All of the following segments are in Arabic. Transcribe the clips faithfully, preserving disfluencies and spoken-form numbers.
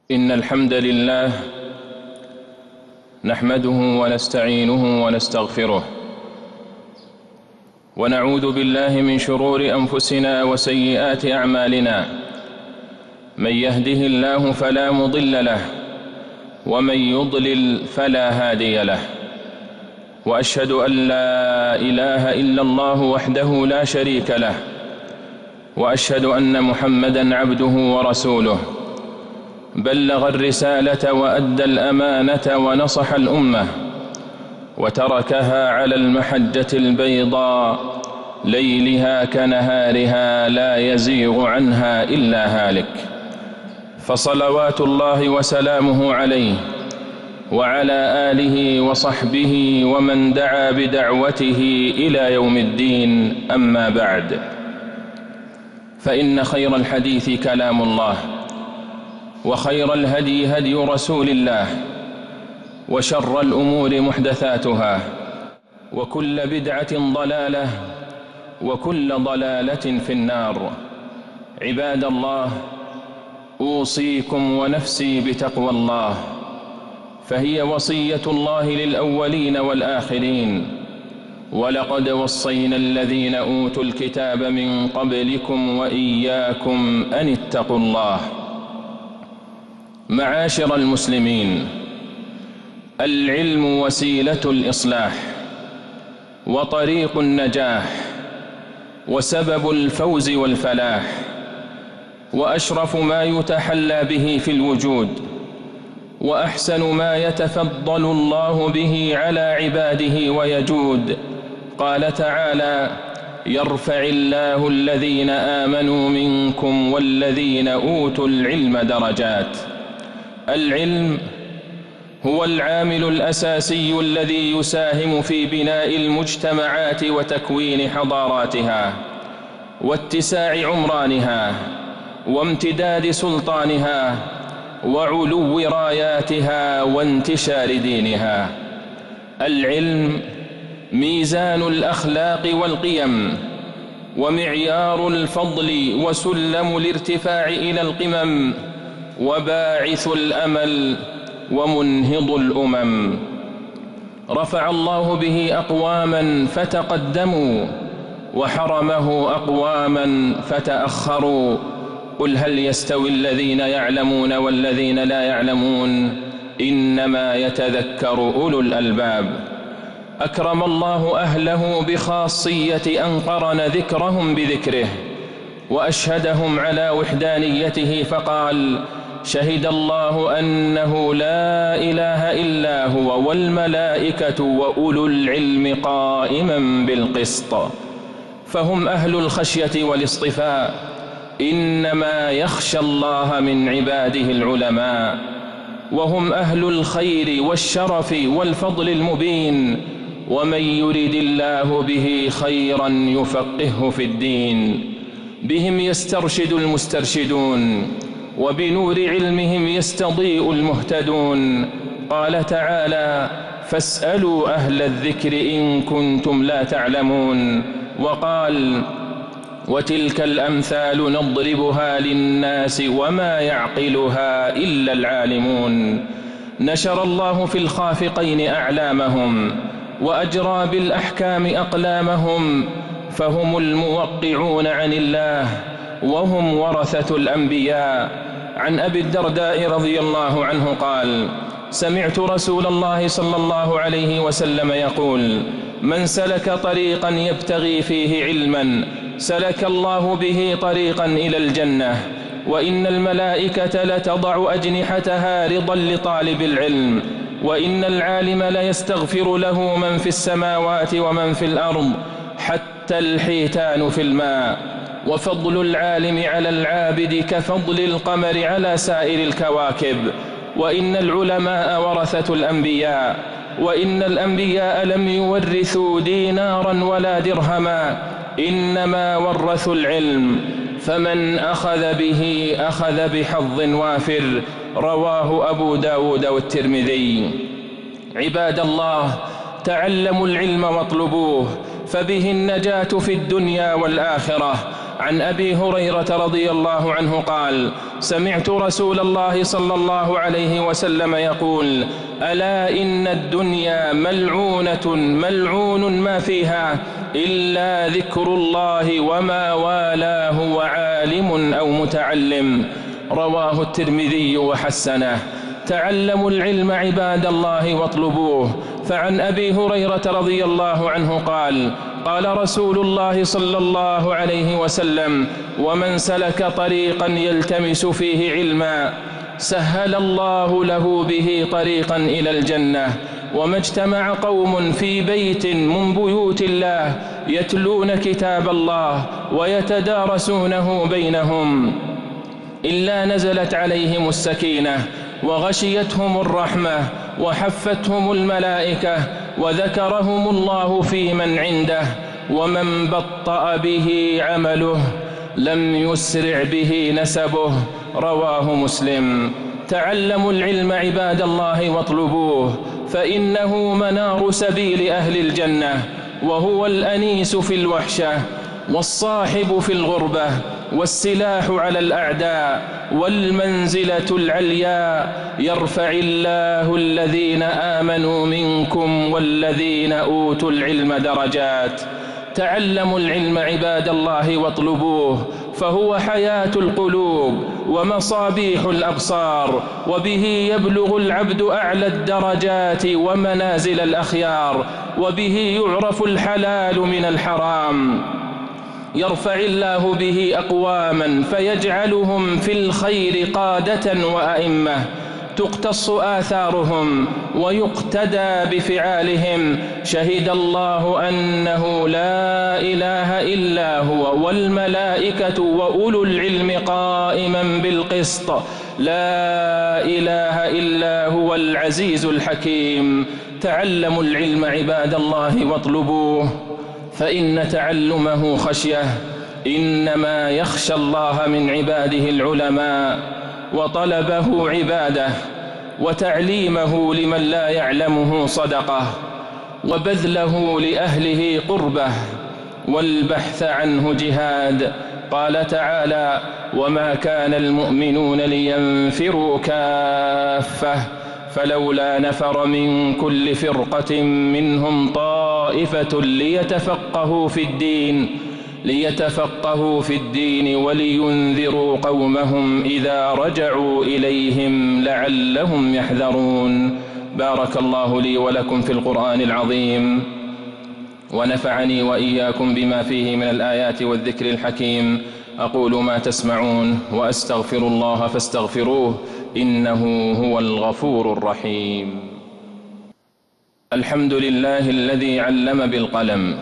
إن الحمد لله نحمده ونستعينه ونستغفره، ونعوذ بالله من شرور أنفسنا وسيئات أعمالنا. من يهده الله فلا مضل له، ومن يضلل فلا هادي له. وأشهد أن لا إله إلا الله وحده لا شريك له، وأشهد أن محمدًا عبده ورسوله، بلغ الرسالة وأدى الأمانة ونصح الأمة، وتركها على المحجة البيضاء ليلها كنهارها لا يزيغ عنها إلا هالك. فصلوات الله وسلامه عليه وعلى آله وصحبه ومن دعا بدعوته إلى يوم الدين. أما بعد، فإن خير الحديث كلام الله، وخير الهدي هدي رسول الله، وشر الأمور محدثاتها، وكل بدعة ضلالة، وكل ضلالة في النار. عباد الله، أوصيكم ونفسي بتقوى الله، فهي وصية الله للأولين والآخرين. ولقد وصينا الذين أوتوا الكتاب من قبلكم وإياكم أن اتقوا الله. معاشر المسلمين، العلم وسيلة الإصلاح وطريق النجاح وسبب الفوز والفلاح، وأشرف ما يتحلى به في الوجود، وأحسن ما يتفضل الله به على عباده ويجود. قال تعالى: يرفع الله الذين آمنوا منكم والذين أوتوا العلم درجات. العلم هو العامل الأساسي الذي يساهم في بناء المجتمعات وتكوين حضاراتها، واتساع عمرانها، وامتداد سلطانها، وعلو راياتها، وانتشار دينها. العلم ميزان الأخلاق والقيم، ومعيار الفضل، وسلم الارتفاع إلى القمم، وباعث الأمل، ومنهض الأمم. رفع الله به أقواما فتقدموا، وحرمه أقواما فتأخروا. قل هل يستوي الذين يعلمون والذين لا يعلمون؟ إنما يتذكر أولو الألباب. أكرم الله أهله بخاصية أن قرن ذكرهم بذكره، وأشهدهم على وحدانيته فقال: شهد الله أنه لا إله إلا هو والملائكة وأولو العلم قائما بالقسط. فهم أهل الخشية والاصطفاء. إنما يخشى الله من عباده العلماء، وهم أهل الخير والشرف والفضل المبين. ومن يرد الله به خيرا يفقهه في الدين. بهم يسترشد المسترشدون، وبنور علمهم يستضيء المهتدون. قال تعالى: فاسألوا أهل الذكر إن كنتم لا تعلمون. وقال: وتلك الأمثال نضربها للناس وما يعقلها إلا العالمون. نشر الله في الخافقين أعلامهم، وأجرى بالأحكام أقلامهم، فهم الموقعون عن الله، وهم ورثة الأنبياء. عن أبي الدرداء رضي الله عنه قال: سمعت رسول الله صلى الله عليه وسلم يقول: من سلك طريقا يبتغي فيه علما سلك الله به طريقا إلى الجنة، وإن الملائكة لتضع أجنحتها رضا لطالب العلم، وإن العالم ليستغفر له من في السماوات ومن في الأرض حتى الحيتان في الماء. وفضل العالم على العابد كفضل القمر على سائر الكواكب. وإن العلماء ورثة الأنبياء، وإن الأنبياء لم يورثوا دينارا ولا درهما، إنما ورثوا العلم، فمن أخذ به أخذ بحظ وافر. رواه أبو داود والترمذي. عباد الله، تعلموا العلم واطلبوه، فبه النجاة في الدنيا والآخرة. عن أبي هريرة رضي الله عنه قال: سمعت رسول الله صلى الله عليه وسلم يقول: ألا إن الدنيا ملعونة ملعون ما فيها إلا ذكر الله وما والاه وعالم أو متعلم. رواه الترمذي وحسنه. تعلموا العلم عباد الله واطلبوه. فعن أبي هريرة رضي الله عنه قال: قال رسول الله صلى الله عليه وسلم: ومن سلك طريقا يلتمس فيه علما سهل الله له به طريقا إلى الجنة. وما اجتمع قوم في بيت من بيوت الله يتلون كتاب الله ويتدارسونه بينهم إلا نزلت عليهم السكينة وغشيتهم الرحمة وحفتهم الملائكة وذكرهم الله في من عنده. ومن بطأ به عمله لم يسرع به نسبه. رواه مسلم. تعلموا العلم عباد الله واطلبوه، فإنه منار سبيل أهل الجنة، وهو الأنيس في الوحشة والصاحب في الغربة والسلاح على الأعداء والمنزلة العليا. يرفع الله الذين آمنوا منكم والذين أوتوا العلم درجات. تعلموا العلم عباد الله واطلبوه، فهو حياة القلوب ومصابيح الأبصار، وبه يبلغ العبد أعلى الدرجات ومنازل الأخيار، وبه يعرف الحلال من الحرام. يرفع الله به أقواما فيجعلهم في الخير قادة وأئمة تقتص آثارهم ويقتدى بفعالهم. شهد الله أنه لا إله إلا هو والملائكة وأولو العلم قائما بالقسط. لا إله إلا هو العزيز الحكيم. تعلموا العلم عباد الله واطلبوه، فإن تعلمه خشية. إنما يخشى الله من عباده العلماء، وطلبه عباده، وتعليمه لمن لا يعلمه صدقة، وبذله لأهله قربة، والبحث عنه جهاد. قال تعالى: وما كان المؤمنون لينفروا كافة فلولا نفر من كل فرقة منهم طائفة ليتفقهوا في الدين ليتفقهوا في الدين ولينذروا قومهم إذا رجعوا إليهم لعلهم يحذرون. بارك الله لي ولكم في القرآن العظيم، ونفعني وإياكم بما فيه من الآيات والذكر الحكيم. أقول ما تسمعون وأستغفر الله فاستغفروه إنه هو الغفور الرحيم. الحمد لله الذي علم بالقلم،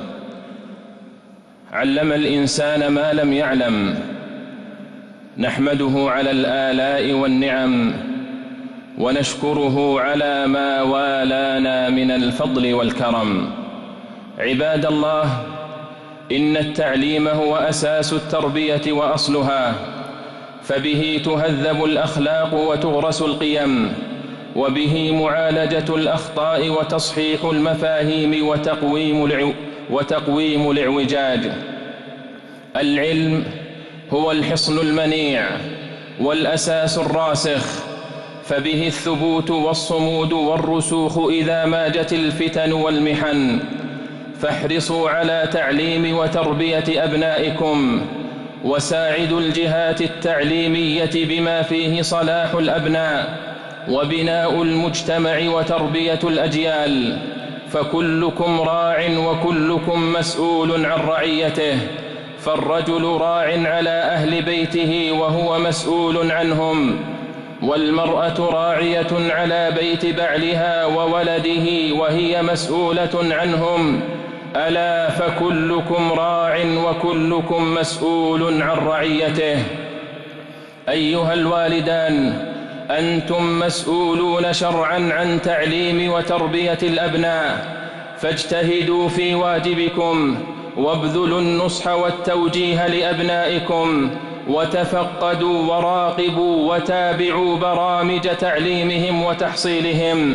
علم الإنسان ما لم يعلم. نحمده على الآلاء والنعم، ونشكره على ما والانا من الفضل والكرم. عباد الله، إن التعليم هو أساس التربية وأصلها، فبه تهذب الأخلاق وتغرس القيم، وبه معالجة الأخطاء وتصحيح المفاهيم وتقويم العو وتقويم الاعوجاج. العلم هو الحصن المنيع والأساس الراسخ، فبه الثبوت والصمود والرسوخ إذا ماجت الفتن والمحن. فاحرصوا على تعليم وتربية أبنائكم، وساعدوا الجهات التعليمية بما فيه صلاح الأبناء وبناء المجتمع وتربية الأجيال. فكلكم راع وكلكم مسؤول عن رعيته، فالرجل راع على أهل بيته وهو مسؤول عنهم، والمرأة راعية على بيت بعلها وولده وهي مسؤولة عنهم. ألا فكلكم راع وكلكم مسؤول عن رعيته. أيها الوالدان، أنتم مسؤولون شرعا عن تعليم وتربية الأبناء، فاجتهدوا في واجبكم، وابذلوا النصح والتوجيه لأبنائكم، وتفقدوا وراقبوا وتابعوا برامج تعليمهم وتحصيلهم،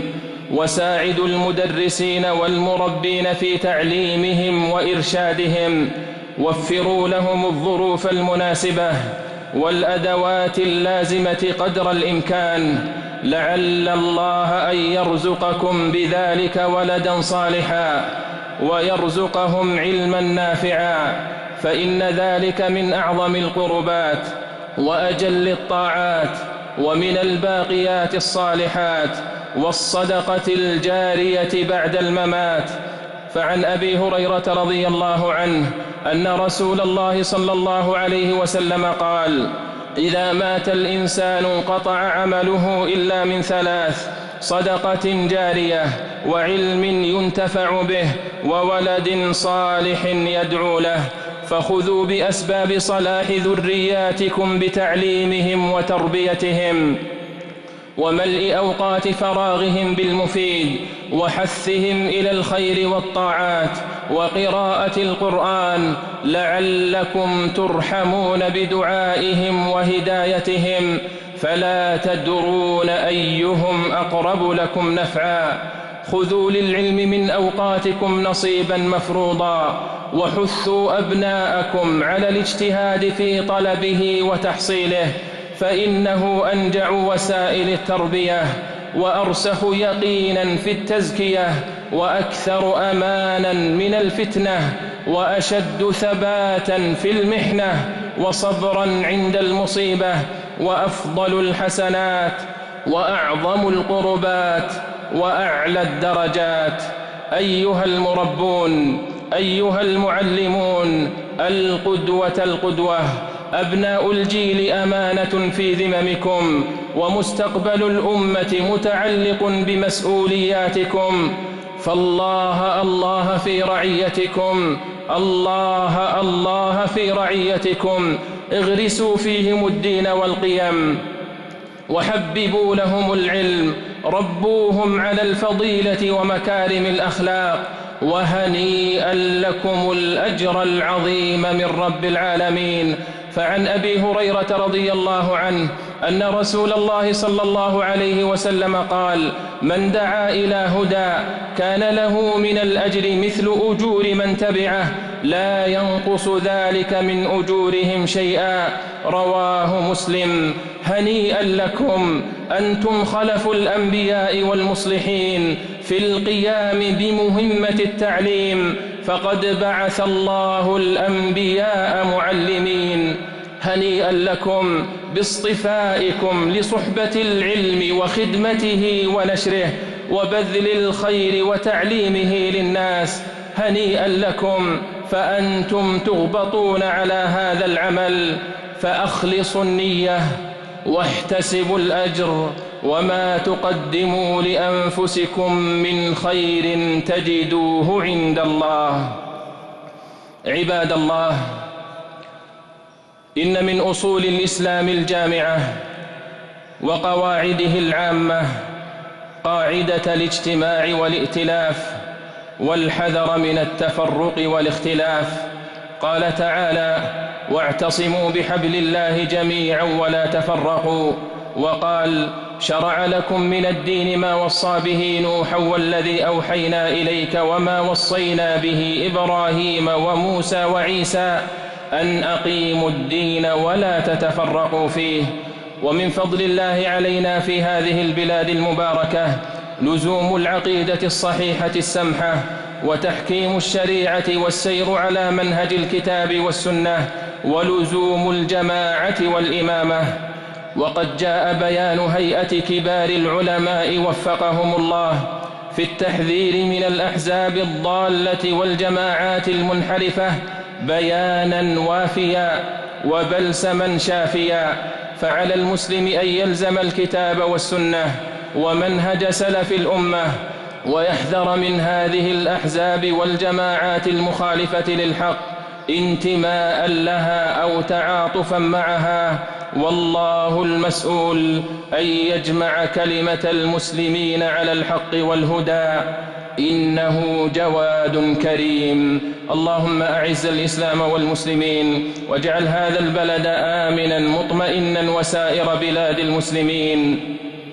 وساعدوا المدرسين والمربين في تعليمهم وإرشادهم، وفروا لهم الظروف المناسبة والأدوات اللازمة قدر الإمكان، لعل الله أن يرزقكم بذلك ولدا صالحا ويرزقهم علما نافعا، فإن ذلك من أعظم القربات وأجل الطاعات ومن الباقيات الصالحات والصدقة الجارية بعد الممات. فعن أبي هريرة رضي الله عنه أن رسول الله صلى الله عليه وسلم قال: إذا مات الإنسان انقطع عمله إلا من ثلاث: صدقة جارية، وعلم ينتفع به، وولد صالح يدعو له. فخذوا بأسباب صلاح ذرياتكم بتعليمهم وتربيتهم، وملء أوقات فراغهم بالمفيد، وحثهم إلى الخير والطاعات، وقراءة القرآن، لعلكم ترحمون بدعائهم وهدايتهم، فلا تدرون أيهم أقرب لكم نفعا. خذوا للعلم من أوقاتكم نصيبا مفروضا، وحثوا أبناءكم على الاجتهاد في طلبه وتحصيله، فإنه أنجع وسائل التربية، وأرسخ يقينا في التزكية، وأكثر أمانا من الفتنة، وأشد ثباتا في المحنة، وصبرا عند المصيبة، وأفضل الحسنات، وأعظم القربات، وأعلى الدرجات. أيها المربون، أيها المعلمون، القدوة القدوة، أبناء الجيل أمانة في ذممكم، ومستقبل الأمة متعلق بمسؤولياتكم، فالله الله في رعيتكم، الله الله في رعيتكم، اغرسوا فيهم الدين والقيم، وحببوا لهم العلم، ربوهم على الفضيلة ومكارم الأخلاق، وهنيئا لكم الأجر العظيم من رب العالمين. فعن أبي هريرة رضي الله عنه أن رسول الله صلى الله عليه وسلم قال: من دعا إلى هدى كان له من الأجر مثل أجور من تبعه، لا ينقص ذلك من أجورهم شيئا. رواه مسلم. هنيئا لكم، أنتم خلف الأنبياء والمصلحين في القيام بمهمة التعليم، فقد بعث الله الأنبياء معلمين. هنيئا لكم باصطفائكم لصحبة العلم وخدمته ونشره وبذل الخير وتعليمه للناس. هنيئا لكم، فأنتم تغبطون على هذا العمل، فأخلصوا النية واحتسبوا الأجر، وما تقدموا لأنفسكم من خير تجدوه عند الله. عباد الله، إن من أصول الإسلام الجامعة وقواعده العامة قاعدة الاجتماع والائتلاف، والحذر من التفرق والاختلاف. قال تعالى: واعتصموا بحبل الله جميعا ولا تفرقوا. وقال: شرع لكم من الدين ما وصى به نوحا والذي أوحينا إليك وما وصينا به إبراهيم وموسى وعيسى أن أقيموا الدين ولا تتفرقوا فيه. ومن فضل الله علينا في هذه البلاد المباركة لزوم العقيدة الصحيحة السمحة، وتحكيم الشريعة والسير على منهج الكتاب والسنة، ولزوم الجماعة والإمامة. وقد جاء بيان هيئة كبار العلماء وفقهم الله في التحذير من الأحزاب الضالة والجماعات المنحرفة بيانا وافيا وبلسما شافيا. فعلى المسلم أن يلزم الكتاب والسنة ومنهج سلف الأمة، ويحذر من هذه الأحزاب والجماعات المخالفة للحق انتماء لها أو تعاطفا معها، والله المسؤول أن يجمع كلمة المسلمين على الحق والهدى، إنه جواد كريم. اللهم أعز الإسلام والمسلمين، واجعل هذا البلد آمنا مطمئنا وسائر بلاد المسلمين.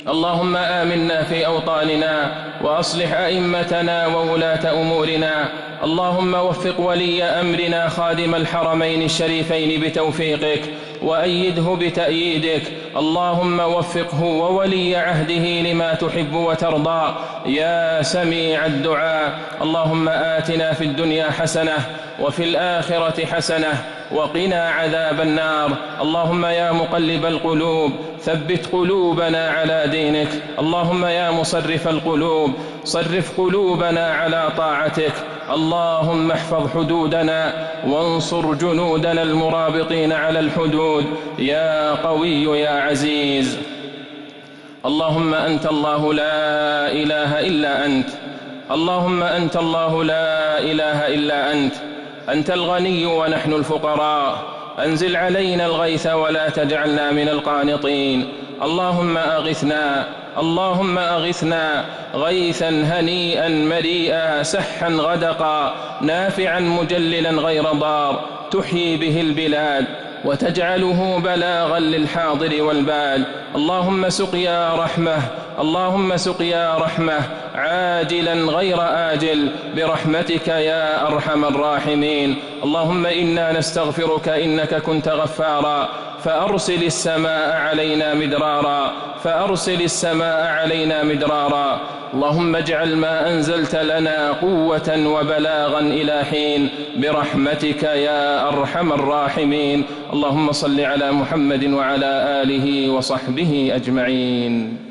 اللهم آمنا في أوطاننا وأصلح أئمتنا وولاة أمورنا. اللهم وفق ولي أمرنا خادم الحرمين الشريفين بتوفيقك وأيده بتأييدك. اللهم وفقه وولي عهده لما تحب وترضى يا سميع الدعاء. اللهم آتنا في الدنيا حسنة وفي الآخرة حسنة وقنا عذاب النار. اللهم يا مقلب القلوب ثبت قلوبنا على دينك. اللهم يا مصرف القلوب صرف قلوبنا على طاعتك. اللهم احفظ حدودنا وانصر جنودنا المرابطين على الحدود يا قوي يا عزيز. اللهم أنت الله لا إله إلا أنت. اللهم أنت الله لا إله إلا أنت. أنت الغني ونحن الفقراء. أنزل علينا الغيث ولا تجعلنا من القانطين. اللهم أغثنا اللهم أغثنا غيثا هنيئا مريئا سحا غدقا نافعا مجللا غير ضار تحيي به البلاد وتجعله بلاغا للحاضر والباد. اللهم سقيا رحمة اللهم سقيا رحمة عاجلا غير آجل برحمتك يا أرحم الراحمين. اللهم إنا نستغفرك إنك كنت غفارا فأرسل السماء علينا مدرارا فأرسل السماء علينا مدرارا. اللهم اجعل ما أنزلت لنا قوة وبلاغا إلى حين برحمتك يا أرحم الراحمين. اللهم صل على محمد وعلى آله وصحبه أجمعين.